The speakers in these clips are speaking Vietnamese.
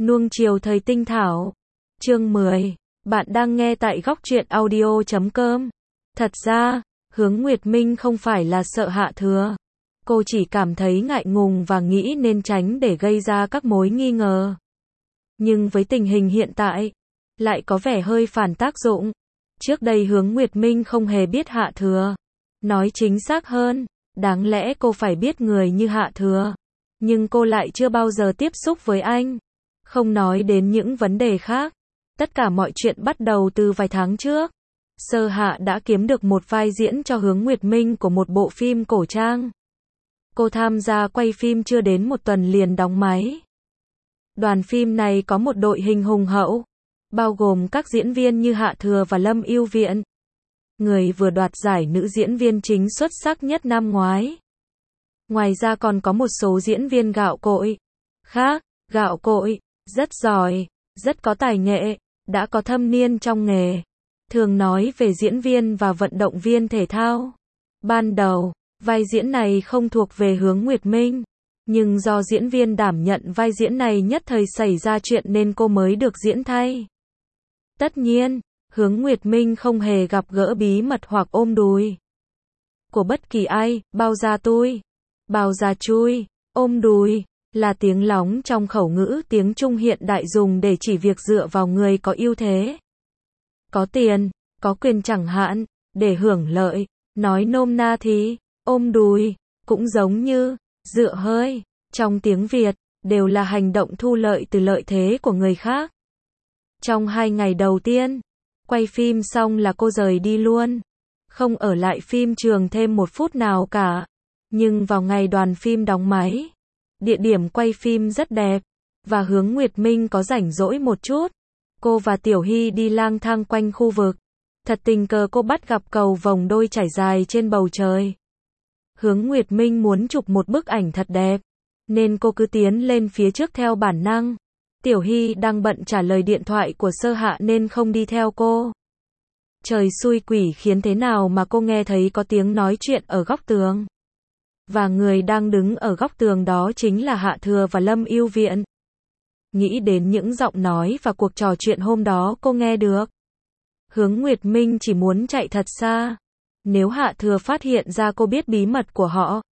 Nuông chiều thời tinh thảo. Chương 10. Bạn đang nghe tại góc truyện audio.com. Thật ra, Hướng Nguyệt Minh không phải là sợ Hạ Thừa. Cô chỉ cảm thấy ngại ngùng và nghĩ nên tránh để gây ra các mối nghi ngờ. Nhưng với tình hình hiện tại, lại có vẻ hơi phản tác dụng. Trước đây Hướng Nguyệt Minh không hề biết Hạ Thừa. Nói chính xác hơn, đáng lẽ cô phải biết người như Hạ Thừa. Nhưng cô lại chưa bao giờ tiếp xúc với anh. Không nói đến những vấn đề khác. Tất cả mọi chuyện bắt đầu từ vài tháng trước. Sơ Hạ đã kiếm được một vai diễn cho Hướng Nguyệt Minh của một bộ phim cổ trang. Cô tham gia quay phim chưa đến một tuần liền đóng máy. Đoàn phim này có một đội hình hùng hậu, bao gồm các diễn viên như Hạ Thừa và Lâm Ưu Viện, người vừa đoạt giải nữ diễn viên chính xuất sắc nhất năm ngoái. Ngoài ra còn có một số diễn viên gạo cội khác. Gạo cội rất giỏi, rất có tài nghệ, đã có thâm niên trong nghề. Thường nói về diễn viên và vận động viên thể thao. Ban đầu, vai diễn này không thuộc về Hướng Nguyệt Minh, nhưng do diễn viên đảm nhận vai diễn này nhất thời xảy ra chuyện nên cô mới được diễn thay. Tất nhiên, Hướng Nguyệt Minh không hề gặp gỡ bí mật hoặc ôm đùi của bất kỳ ai. Bao ra tôi, bao ra chui, ôm đùi là tiếng lóng trong khẩu ngữ tiếng Trung hiện đại dùng để chỉ việc dựa vào người có ưu thế, có tiền, có quyền chẳng hạn, để hưởng lợi. Nói nôm na thì, ôm đùi, cũng giống như, dựa hơi, trong tiếng Việt, đều là hành động thu lợi từ lợi thế của người khác. Trong 2 ngày đầu tiên, quay phim xong là cô rời đi luôn, không ở lại phim trường thêm một phút nào cả. Nhưng vào ngày đoàn phim đóng máy, địa điểm quay phim rất đẹp, và Hướng Nguyệt Minh có rảnh rỗi một chút. Cô và Tiểu Hy đi lang thang quanh khu vực. Thật tình cờ cô bắt gặp cầu vồng đôi trải dài trên bầu trời. Hướng Nguyệt Minh muốn chụp một bức ảnh thật đẹp, nên cô cứ tiến lên phía trước theo bản năng. Tiểu Hy đang bận trả lời điện thoại của Sơ Hạ nên không đi theo cô. Trời xui quỷ khiến thế nào mà cô nghe thấy có tiếng nói chuyện ở góc tường. Và người đang đứng ở góc tường đó chính là Hạ Thừa và Lâm Ưu Viện. Nghĩ đến những giọng nói và cuộc trò chuyện hôm đó cô nghe được. Hướng Nguyệt Minh chỉ muốn chạy thật xa. Nếu Hạ Thừa phát hiện ra cô biết bí mật của họ,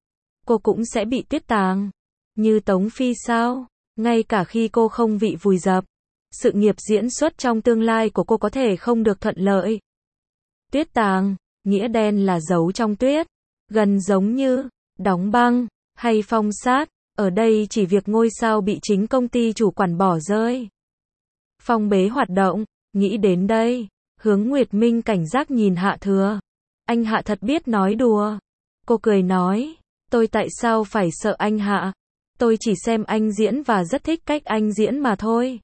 cô cũng sẽ bị tuyết tàng. Như Tống Phi sao? Ngay cả khi cô không bị vùi dập, sự nghiệp diễn xuất trong tương lai của cô có thể không được thuận lợi. Tuyết tàng, nghĩa đen là giấu trong tuyết, gần giống như đóng băng hay phong sát. Ở đây chỉ việc ngôi sao bị chính công ty chủ quản bỏ rơi, phong bế hoạt động. Nghĩ đến đây, Hướng Nguyệt Minh cảnh giác nhìn Hạ Thừa. Anh Hạ thật biết nói đùa. Cô cười nói, tôi tại sao phải sợ anh Hạ? Tôi chỉ xem anh diễn và rất thích cách anh diễn mà thôi.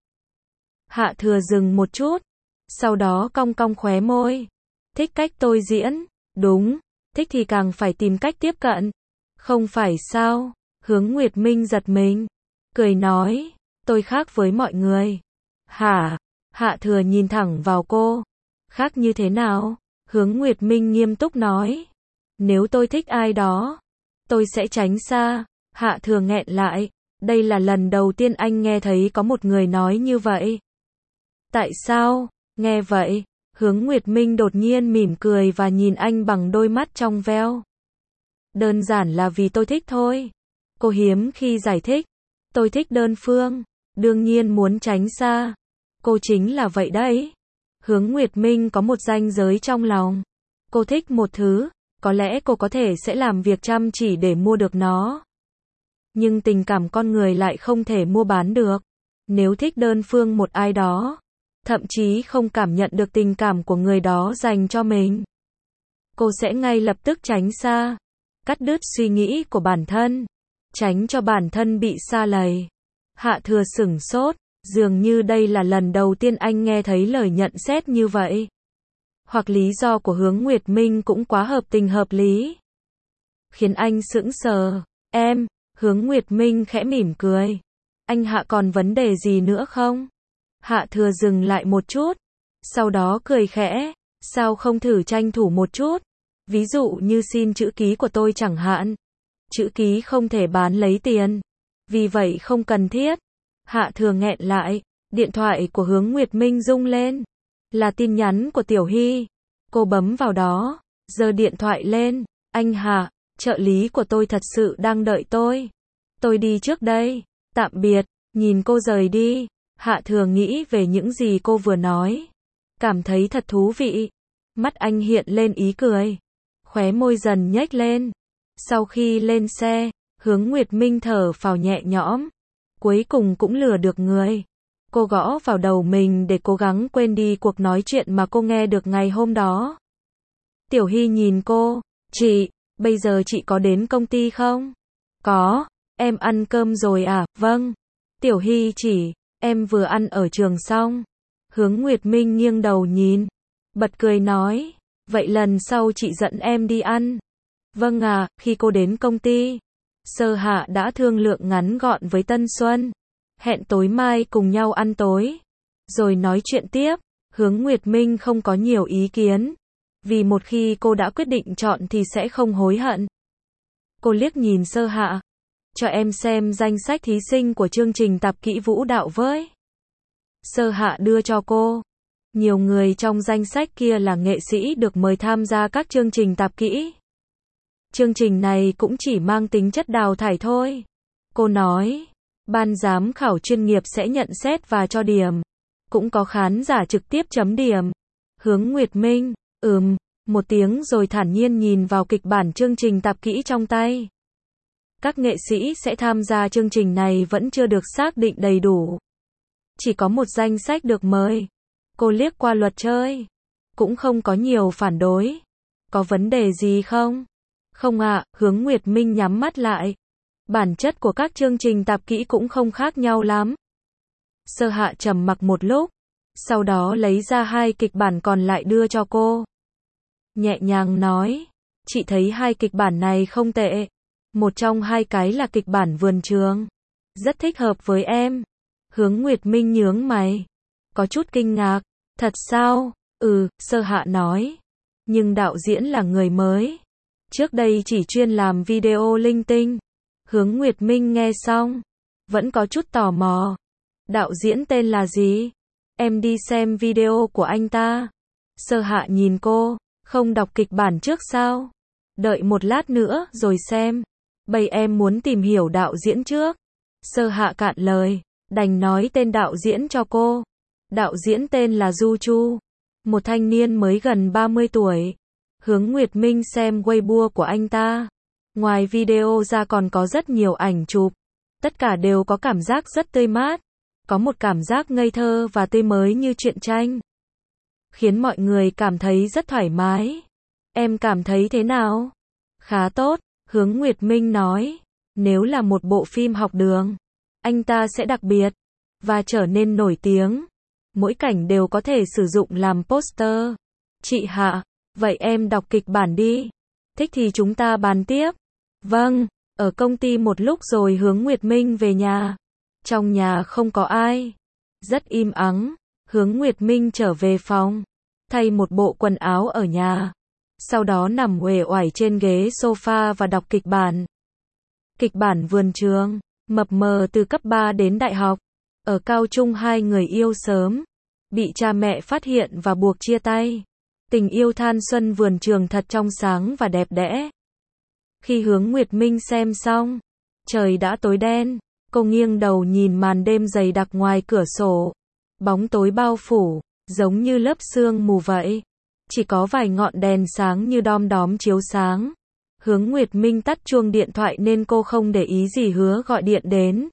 Hạ Thừa dừng một chút, sau đó cong cong khóe môi. Thích cách tôi diễn? Đúng, thích thì càng phải tìm cách tiếp cận. Không phải sao? Hướng Nguyệt Minh giật mình, cười nói, tôi khác với mọi người. Hả? Hạ Thừa nhìn thẳng vào cô. Khác như thế nào? Hướng Nguyệt Minh nghiêm túc nói. Nếu tôi thích ai đó, tôi sẽ tránh xa. Hạ Thừa nghẹn lại. Đây là lần đầu tiên anh nghe thấy có một người nói như vậy. Tại sao? Nghe vậy, Hướng Nguyệt Minh đột nhiên mỉm cười và nhìn anh bằng đôi mắt trong veo. Đơn giản là vì tôi thích thôi. Cô hiếm khi giải thích. Tôi thích đơn phương, đương nhiên muốn tránh xa. Cô chính là vậy đấy. Hướng Nguyệt Minh có một ranh giới trong lòng. Cô thích một thứ, có lẽ cô có thể sẽ làm việc chăm chỉ để mua được nó. Nhưng tình cảm con người lại không thể mua bán được. Nếu thích đơn phương một ai đó, thậm chí không cảm nhận được tình cảm của người đó dành cho mình, cô sẽ ngay lập tức tránh xa, cắt đứt suy nghĩ của bản thân, tránh cho bản thân bị sa lầy. Hạ Thừa sửng sốt, dường như đây là lần đầu tiên anh nghe thấy lời nhận xét như vậy. Hoặc lý do của Hướng Nguyệt Minh cũng quá hợp tình hợp lý, khiến anh sững sờ. Em, Hướng Nguyệt Minh khẽ mỉm cười. Anh Hạ còn vấn đề gì nữa không? Hạ Thừa dừng lại một chút, sau đó cười khẽ. Sao không thử tranh thủ một chút? Ví dụ như xin chữ ký của tôi chẳng hạn. Chữ ký không thể bán lấy tiền, vì vậy không cần thiết. Hạ Thừa nghẹn lại, điện thoại của Hướng Nguyệt Minh rung lên. Là tin nhắn của Tiểu Hy. Cô bấm vào đó, giơ điện thoại lên. Anh Hạ, trợ lý của tôi thật sự đang đợi tôi. Tôi đi trước đây. Tạm biệt. Nhìn cô rời đi, Hạ Thừa nghĩ về những gì cô vừa nói. Cảm thấy thật thú vị. Mắt anh hiện lên ý cười. Khóe môi dần nhếch lên. Sau khi lên xe, Hướng Nguyệt Minh thở phào nhẹ nhõm. Cuối cùng cũng lừa được người. Cô gõ vào đầu mình để cố gắng quên đi cuộc nói chuyện mà cô nghe được ngày hôm đó. Tiểu Hy nhìn cô. Chị, bây giờ chị có đến công ty không? Có. Em ăn cơm rồi à? Vâng. Tiểu Hy chỉ, em vừa ăn ở trường xong. Hướng Nguyệt Minh nghiêng đầu nhìn. Bật cười nói. Vậy lần sau chị dẫn em đi ăn. Vâng à, khi cô đến công ty. Sơ Hạ đã thương lượng ngắn gọn với Tân Xuân. Hẹn tối mai cùng nhau ăn tối. Rồi nói chuyện tiếp. Hướng Nguyệt Minh không có nhiều ý kiến. Vì một khi cô đã quyết định chọn thì sẽ không hối hận. Cô liếc nhìn Sơ Hạ. Cho em xem danh sách thí sinh của chương trình tạp kỹ vũ đạo với. Sơ Hạ đưa cho cô. Nhiều người trong danh sách kia là nghệ sĩ được mời tham gia các chương trình tạp kỹ. Chương trình này cũng chỉ mang tính chất đào thải thôi. Cô nói, ban giám khảo chuyên nghiệp sẽ nhận xét và cho điểm. Cũng có khán giả trực tiếp chấm điểm. Hướng Nguyệt Minh, một tiếng rồi thản nhiên nhìn vào kịch bản chương trình tạp kỹ trong tay. Các nghệ sĩ sẽ tham gia chương trình này vẫn chưa được xác định đầy đủ. Chỉ có một danh sách được mời. Cô liếc qua luật chơi. Cũng không có nhiều phản đối. Có vấn đề gì không? Không ạ, Hướng Nguyệt Minh nhắm mắt lại. Bản chất của các chương trình tạp kỹ cũng không khác nhau lắm. Sơ Hạ trầm mặc một lúc. Sau đó lấy ra 2 kịch bản còn lại đưa cho cô. Nhẹ nhàng nói. Chị thấy 2 kịch bản này không tệ. Một trong 2 cái là kịch bản vườn trường. Rất thích hợp với em. Hướng Nguyệt Minh nhướng mày. Có chút kinh ngạc. Thật sao? Sơ Hạ nói. Nhưng đạo diễn là người mới. Trước đây chỉ chuyên làm video linh tinh. Hướng Nguyệt Minh nghe xong. Vẫn có chút tò mò. Đạo diễn tên là gì? Em đi xem video của anh ta. Sơ Hạ nhìn cô. Không đọc kịch bản trước sao? Đợi một lát nữa rồi xem. Bây em muốn tìm hiểu đạo diễn trước. Sơ Hạ cạn lời. Đành nói tên đạo diễn cho cô. Đạo diễn tên là Du Chu. Một thanh niên mới gần 30 tuổi. Hướng Nguyệt Minh xem Weibo của anh ta. Ngoài video ra còn có rất nhiều ảnh chụp. Tất cả đều có cảm giác rất tươi mát. Có một cảm giác ngây thơ và tươi mới như truyện tranh. Khiến mọi người cảm thấy rất thoải mái. Em cảm thấy thế nào? Khá tốt, Hướng Nguyệt Minh nói. Nếu là một bộ phim học đường, anh ta sẽ đặc biệt và trở nên nổi tiếng. Mỗi cảnh đều có thể sử dụng làm poster. Chị Hạ, vậy em đọc kịch bản đi. Thích thì chúng ta bàn tiếp. Vâng, ở công ty một lúc rồi Hướng Nguyệt Minh về nhà. Trong nhà không có ai. Rất im ắng. Hướng Nguyệt Minh trở về phòng. Thay một bộ quần áo ở nhà. Sau đó nằm uể oải trên ghế sofa và đọc kịch bản. Kịch bản vườn trường. Mập mờ từ cấp 3 đến đại học. Ở cao trung 2 người yêu sớm. Bị cha mẹ phát hiện và buộc chia tay. Tình yêu thanh xuân vườn trường thật trong sáng và đẹp đẽ. Khi Hướng Nguyệt Minh xem xong, trời đã tối đen. Cô nghiêng đầu nhìn màn đêm dày đặc ngoài cửa sổ. Bóng tối bao phủ, giống như lớp sương mù vậy. Chỉ có vài ngọn đèn sáng như đom đóm chiếu sáng. Hướng Nguyệt Minh tắt chuông điện thoại nên cô không để ý dì Hứa gọi điện đến.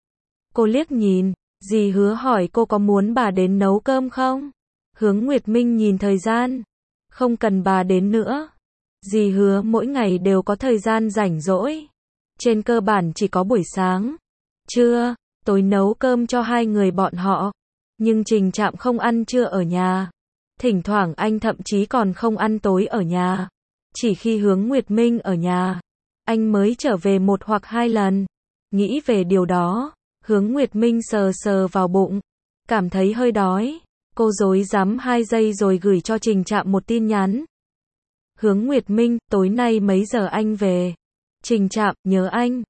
Cô liếc nhìn, dì Hứa hỏi cô có muốn bà đến nấu cơm không? Hướng Nguyệt Minh nhìn thời gian. Không cần bà đến nữa. Dì Hứa mỗi ngày đều có thời gian rảnh rỗi. Trên cơ bản chỉ có buổi sáng, trưa, tối nấu cơm cho 2 người bọn họ. Nhưng Trình Trạm không ăn trưa ở nhà. Thỉnh thoảng anh thậm chí còn không ăn tối ở nhà. Chỉ khi Hướng Nguyệt Minh ở nhà, anh mới trở về 1 hoặc 2 lần. Nghĩ về điều đó, Hướng Nguyệt Minh sờ sờ vào bụng. Cảm thấy hơi đói. Cô rối rắm 2 giây rồi gửi cho Trình Trạm một tin nhắn. Hướng Nguyệt Minh, tối nay mấy giờ anh về? Trình Trạm, nhớ anh.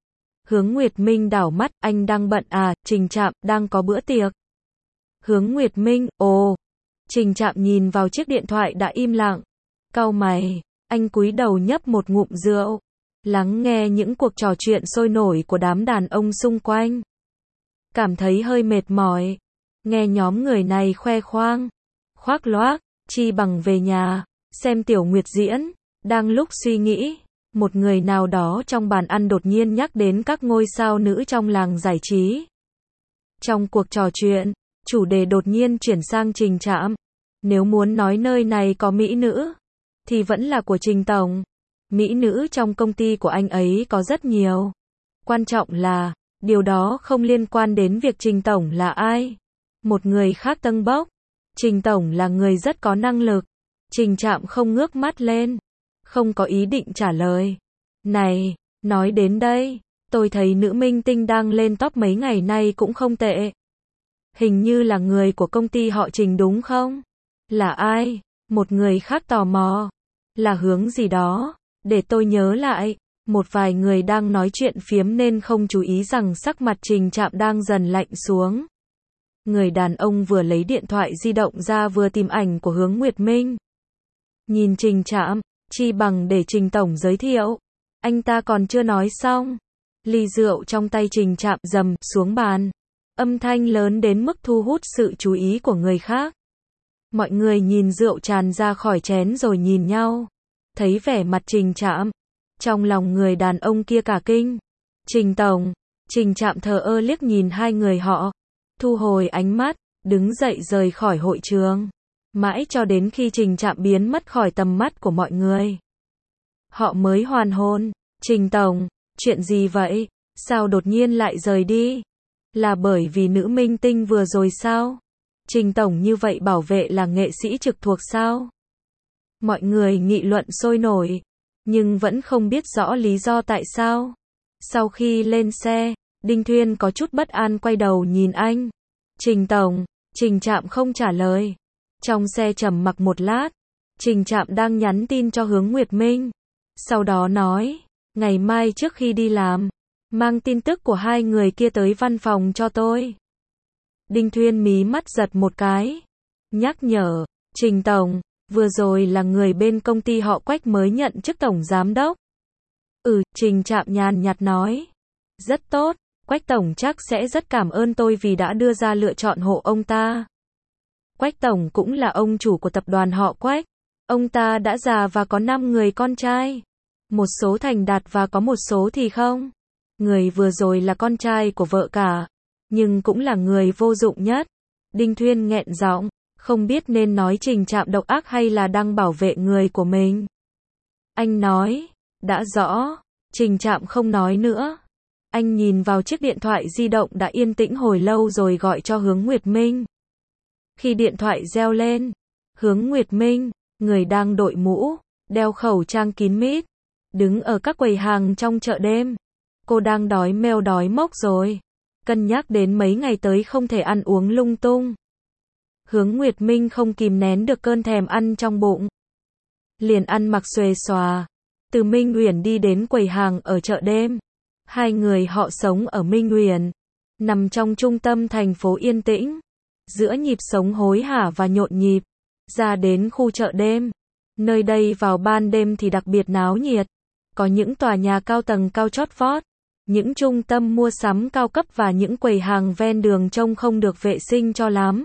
Hướng Nguyệt Minh đảo mắt, anh đang bận à, Trình Trạm, đang có bữa tiệc. Hướng Nguyệt Minh, ồ. Trình Trạm nhìn vào chiếc điện thoại đã im lặng. Cau mày, anh cúi đầu nhấp một ngụm rượu. Lắng nghe những cuộc trò chuyện sôi nổi của đám đàn ông xung quanh. Cảm thấy hơi mệt mỏi. Nghe nhóm người này khoe khoang, khoác loác, chi bằng về nhà, xem Tiểu Nguyệt diễn. Đang lúc suy nghĩ, một người nào đó trong bàn ăn đột nhiên nhắc đến các ngôi sao nữ trong làng giải trí. Trong cuộc trò chuyện, chủ đề đột nhiên chuyển sang Trình Trạm. Nếu muốn nói nơi này có mỹ nữ, thì vẫn là của Trình Tổng. Mỹ nữ trong công ty của anh ấy có rất nhiều. Quan trọng là, điều đó không liên quan đến việc Trình Tổng là ai. Một người khác tâng bốc. Trình Tổng là người rất có năng lực. Trình Trạm không ngước mắt lên. Không có ý định trả lời. Này, nói đến đây, tôi thấy nữ minh tinh đang lên top mấy ngày nay cũng không tệ. Hình như là người của công ty họ Trình đúng không? Là ai? Một người khác tò mò. Là Hướng gì đó. Để tôi nhớ lại. Một vài người đang nói chuyện phiếm nên không chú ý rằng sắc mặt Trình Trạm đang dần lạnh xuống. Người đàn ông vừa lấy điện thoại di động ra vừa tìm ảnh của Hướng Nguyệt Minh. Nhìn Trình Trạm, chi bằng để Trình Tổng giới thiệu. Anh ta còn chưa nói xong. Ly rượu trong tay Trình Trạm dầm xuống bàn. Âm thanh lớn đến mức thu hút sự chú ý của người khác. Mọi người nhìn rượu tràn ra khỏi chén rồi nhìn nhau. Thấy vẻ mặt Trình Trạm. Trong lòng người đàn ông kia cả kinh. Trình Tổng. Trình Trạm thờ ơ liếc nhìn hai người họ. Thu hồi ánh mắt, đứng dậy rời khỏi hội trường. Mãi cho đến khi Trình Trạm biến mất khỏi tầm mắt của mọi người. Họ mới hoàn hồn. Trình Tổng, chuyện gì vậy? Sao đột nhiên lại rời đi? Là bởi vì nữ minh tinh vừa rồi sao? Trình Tổng như vậy bảo vệ là nghệ sĩ trực thuộc sao? Mọi người nghị luận sôi nổi, nhưng vẫn không biết rõ lý do tại sao. Sau khi lên xe, Đinh Thuyên có chút bất an quay đầu nhìn anh. Trình Tổng, Trình Trạm không trả lời. Trong xe trầm mặc một lát, Trình Trạm đang nhắn tin cho Hướng Nguyệt Minh. Sau đó nói, ngày mai trước khi đi làm, mang tin tức của hai người kia tới văn phòng cho tôi. Đinh Thuyên mí mắt giật một cái. Nhắc nhở, Trình Tổng, vừa rồi là người bên công ty họ Quách mới nhận chức tổng giám đốc. Trình Trạm nhàn nhạt nói. Rất tốt, Quách Tổng chắc sẽ rất cảm ơn tôi vì đã đưa ra lựa chọn hộ ông ta. Quách Tổng cũng là ông chủ của tập đoàn họ Quách. Ông ta đã già và có 5 người con trai. Một số thành đạt và có một số thì không. Người vừa rồi là con trai của vợ cả, nhưng cũng là người vô dụng nhất. Đinh Thuyên nghẹn giọng, không biết nên nói Trình Trạm độc ác hay là đang bảo vệ người của mình. Anh nói, đã rõ. Trình Trạm không nói nữa. Anh nhìn vào chiếc điện thoại di động đã yên tĩnh hồi lâu rồi gọi cho Hướng Nguyệt Minh. Khi điện thoại reo lên, Hướng Nguyệt Minh, người đang đội mũ, đeo khẩu trang kín mít, đứng ở các quầy hàng trong chợ đêm. Cô đang đói meo đói mốc rồi. Cân nhắc đến mấy ngày tới không thể ăn uống lung tung. Hướng Nguyệt Minh không kìm nén được cơn thèm ăn trong bụng. Liền ăn mặc xuề xòa. Từ Minh Uyển đi đến quầy hàng ở chợ đêm. Hai người họ sống ở Minh Uyển, nằm trong trung tâm thành phố yên tĩnh, giữa nhịp sống hối hả và nhộn nhịp. Ra đến khu chợ đêm, nơi đây vào ban đêm thì đặc biệt náo nhiệt. Có những tòa nhà cao tầng cao chót vót, những trung tâm mua sắm cao cấp và những quầy hàng ven đường trông không được vệ sinh cho lắm.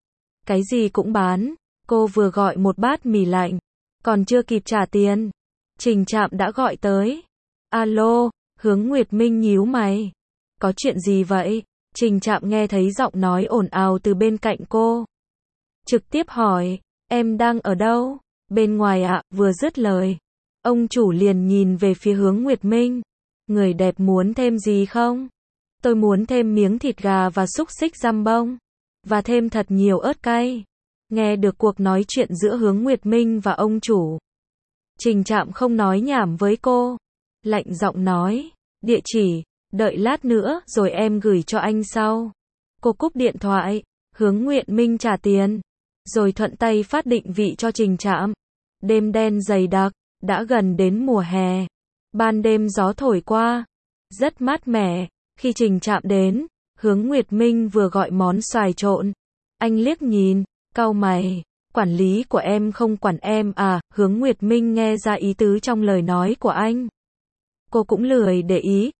Cái gì cũng bán. Cô vừa gọi một bát mì lạnh, còn chưa kịp trả tiền, Trình Trạm đã gọi tới. Alo, Hướng Nguyệt Minh nhíu mày. Có chuyện gì vậy? Trình Trạm nghe thấy giọng nói ồn ào từ bên cạnh cô. Trực tiếp hỏi, em đang ở đâu? Bên ngoài ạ. Vừa dứt lời, ông chủ liền nhìn về phía Hướng Nguyệt Minh. Người đẹp muốn thêm gì không? Tôi muốn thêm miếng thịt gà và xúc xích jambon. Và thêm thật nhiều ớt cay. Nghe được cuộc nói chuyện giữa Hướng Nguyệt Minh và ông chủ, Trình Trạm không nói nhảm với cô. Lạnh giọng nói, địa chỉ, đợi lát nữa rồi em gửi cho anh sau. Cô cúp điện thoại, Hướng Nguyệt Minh trả tiền, rồi thuận tay phát định vị cho Trình Trạm. Đêm đen dày đặc, đã gần đến mùa hè. Ban đêm gió thổi qua, rất mát mẻ. Khi Trình Trạm đến, Hướng Nguyệt Minh vừa gọi món xoài trộn. Anh liếc nhìn, cau mày, quản lý của em không quản em à? Hướng Nguyệt Minh nghe ra ý tứ trong lời nói của anh. Cô cũng lười để ý,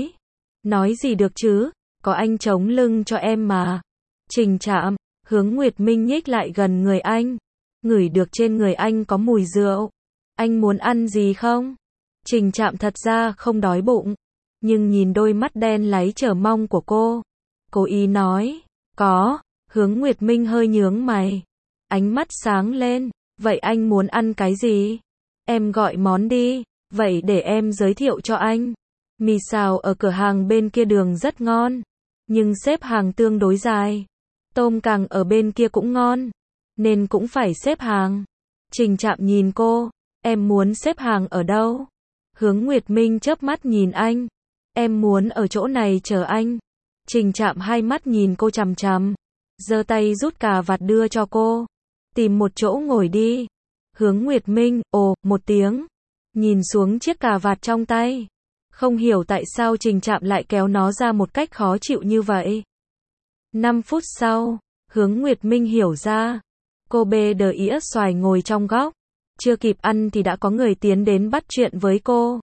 nói gì được chứ, có anh chống lưng cho em mà. Trình Trạm, Hướng Nguyệt Minh nhích lại gần người anh, ngửi được trên người anh có mùi rượu. Anh muốn ăn gì không? Trình Trạm thật ra không đói bụng, nhưng nhìn đôi mắt đen láy chờ mong của cô, cố ý nói, có. Hướng Nguyệt Minh hơi nhướng mày, ánh mắt sáng lên, vậy anh muốn ăn cái gì? Em gọi món đi, vậy để em giới thiệu cho anh. Mì xào ở cửa hàng bên kia đường rất ngon, nhưng xếp hàng tương đối dài. Tôm càng ở bên kia cũng ngon, nên cũng phải xếp hàng. Trình Trạm nhìn cô, em muốn xếp hàng ở đâu? Hướng Nguyệt Minh chớp mắt nhìn anh, em muốn ở chỗ này chờ anh. Trình Trạm hai mắt nhìn cô chằm chằm, giơ tay rút cà vạt đưa cho cô, tìm một chỗ ngồi đi. Hướng Nguyệt Minh, ồ, một tiếng, nhìn xuống chiếc cà vạt trong tay, không hiểu tại sao Trình Trạm lại kéo nó ra một cách khó chịu như vậy. 5 phút sau, Hướng Nguyệt Minh hiểu ra, cô bê đờ ĩa xoài ngồi trong góc, chưa kịp ăn thì đã có người tiến đến bắt chuyện với cô.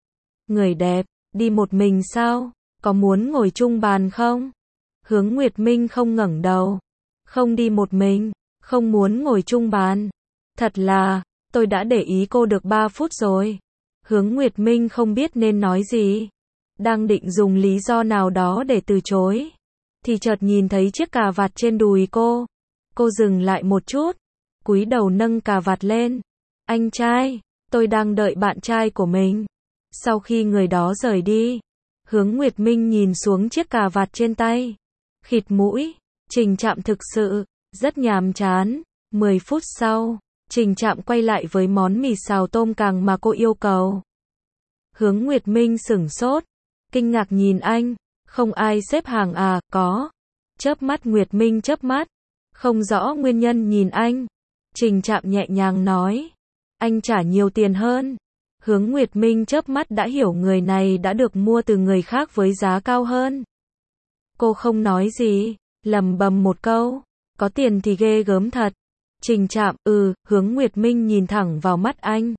Người đẹp, đi một mình sao? Có muốn ngồi chung bàn không? Hướng Nguyệt Minh không ngẩng đầu. Không đi một mình, không muốn ngồi chung bàn. Thật là, tôi đã để ý cô được 3 phút rồi. Hướng Nguyệt Minh không biết nên nói gì. Đang định dùng lý do nào đó để từ chối, thì chợt nhìn thấy chiếc cà vạt trên đùi cô. Cô dừng lại một chút, cúi đầu nâng cà vạt lên. Anh trai, tôi đang đợi bạn trai của mình. Sau khi người đó rời đi, Hướng Nguyệt Minh nhìn xuống chiếc cà vạt trên tay, khịt mũi. Trình Trạm thực sự rất nhàm chán. 10 phút sau, Trình Trạm quay lại với món mì xào tôm càng mà cô yêu cầu. Hướng Nguyệt Minh sửng sốt, kinh ngạc nhìn anh, không ai xếp hàng à? Có. Chớp mắt Nguyệt Minh chớp mắt, không rõ nguyên nhân nhìn anh. Trình Trạm nhẹ nhàng nói, anh trả nhiều tiền hơn. Hướng Nguyệt Minh chớp mắt đã hiểu người này đã được mua từ người khác với giá cao hơn. Cô không nói gì, lẩm bẩm một câu, có tiền thì ghê gớm thật. Trình Trạm, Hướng Nguyệt Minh nhìn thẳng vào mắt anh,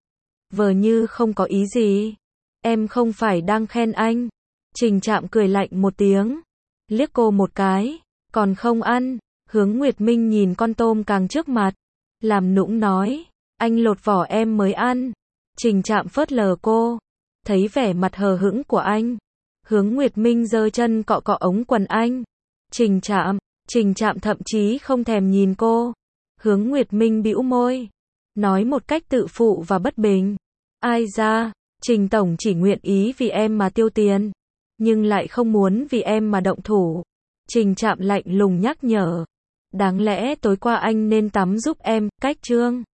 vờ như không có ý gì. Em không phải đang khen anh. Trình Trạm cười lạnh một tiếng, liếc cô một cái, còn không ăn. Hướng Nguyệt Minh nhìn con tôm càng trước mặt, làm nũng nói, anh lột vỏ em mới ăn. Trình Trạm phớt lờ cô, thấy vẻ mặt hờ hững của anh, Hướng Nguyệt Minh giơ chân cọ cọ ống quần anh. Trình Trạm thậm chí không thèm nhìn cô. Hướng Nguyệt Minh bĩu môi, nói một cách tự phụ và bất bình, ai ra, Trình tổng chỉ nguyện ý vì em mà tiêu tiền, nhưng lại không muốn vì em mà động thủ. Trình Trạm lạnh lùng nhắc nhở, đáng lẽ tối qua anh nên tắm giúp em. Cách chương